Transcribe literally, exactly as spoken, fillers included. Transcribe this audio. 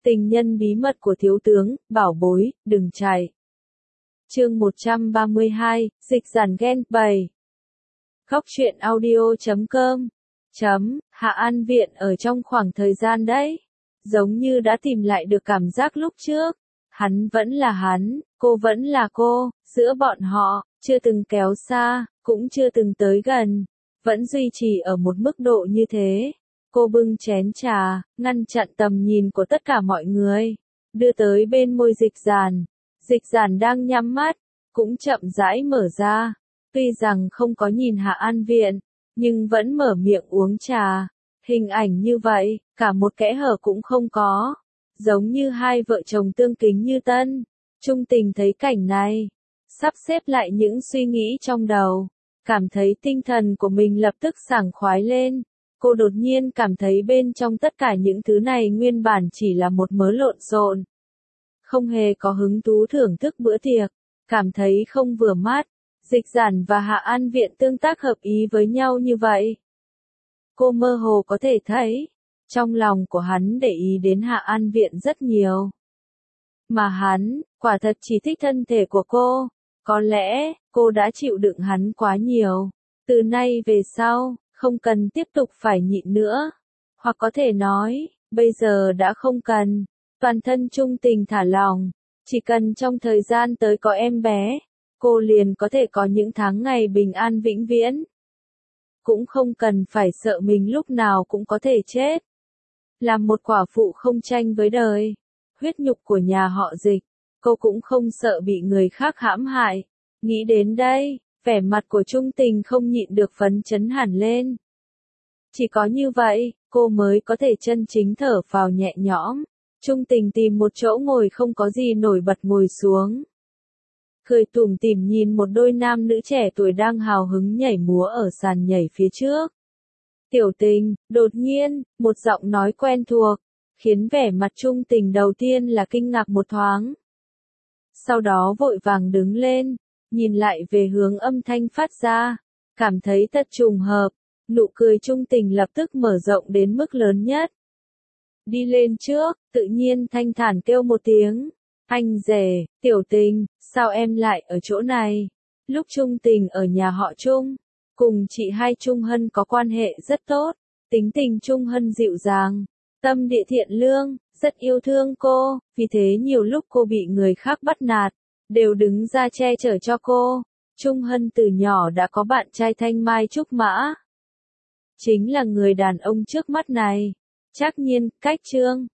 Tình nhân bí mật của thiếu tướng, bảo bối, đừng chạy. Chương một trăm ba mươi hai, dịch giản ghen bảy. Góc truyện audio chấm com. Chấm, Hạ An Viện ở trong khoảng thời gian đấy. Giống như đã tìm lại được cảm giác lúc trước. Hắn vẫn là hắn, cô vẫn là cô, giữa bọn họ, chưa từng kéo xa, cũng chưa từng tới gần. Vẫn duy trì ở một mức độ như thế. Cô bưng chén trà, ngăn chặn tầm nhìn của tất cả mọi người, đưa tới bên môi Dịch Giản. Dịch Giản đang nhắm mắt, cũng chậm rãi mở ra, tuy rằng không có nhìn Hạ An Viện, nhưng vẫn mở miệng uống trà. Hình ảnh như vậy, cả một kẽ hở cũng không có, giống như hai vợ chồng tương kính như tân. Trung Tình thấy cảnh này, sắp xếp lại những suy nghĩ trong đầu, cảm thấy tinh thần của mình lập tức sảng khoái lên. Cô đột nhiên cảm thấy bên trong tất cả những thứ này nguyên bản chỉ là một mớ lộn xộn. Không hề có hứng thú thưởng thức bữa tiệc, cảm thấy không vừa mắt. Dịch Giản và Hạ An Viện tương tác hợp ý với nhau như vậy. Cô mơ hồ có thể thấy, trong lòng của hắn để ý đến Hạ An Viện rất nhiều. Mà hắn, quả thật chỉ thích thân thể của cô. Có lẽ, cô đã chịu đựng hắn quá nhiều. Từ nay về sau, không cần tiếp tục phải nhịn nữa. Hoặc có thể nói, bây giờ đã không cần. Toàn thân Trung Tình thả lỏng. Chỉ cần trong thời gian tới có em bé, cô liền có thể có những tháng ngày bình an vĩnh viễn. Cũng không cần phải sợ mình lúc nào cũng có thể chết. Làm một quả phụ không tranh với đời. Huyết nhục của nhà họ Dịch, cô cũng không sợ bị người khác hãm hại. Nghĩ đến đây, vẻ mặt của Trung Tình không nhịn được phấn chấn hẳn lên. Chỉ có như vậy, cô mới có thể chân chính thở phào nhẹ nhõm. Trung Tình tìm một chỗ ngồi không có gì nổi bật ngồi xuống. Cười tủm tỉm nhìn một đôi nam nữ trẻ tuổi đang hào hứng nhảy múa ở sàn nhảy phía trước. Tiểu Tình, đột nhiên, một giọng nói quen thuộc, khiến vẻ mặt Trung Tình đầu tiên là kinh ngạc một thoáng. Sau đó vội vàng đứng lên, nhìn lại về hướng âm thanh phát ra, cảm thấy thật trùng hợp, nụ cười Trung Tình lập tức mở rộng đến mức lớn nhất. Đi lên trước, tự nhiên thanh thản kêu một tiếng, anh rể, Tiểu Tình, sao em lại ở chỗ này? Lúc Trung Tình ở nhà họ Trung, cùng chị hai Trung Hân có quan hệ rất tốt, tính tình Trung Hân dịu dàng, tâm địa thiện lương, rất yêu thương cô, vì thế nhiều lúc cô bị người khác bắt nạt, đều đứng ra che chở cho cô. Trung Hân từ nhỏ đã có bạn trai thanh mai trúc mã. Chính là người đàn ông trước mắt này. Trác Nhiên, cách Trương,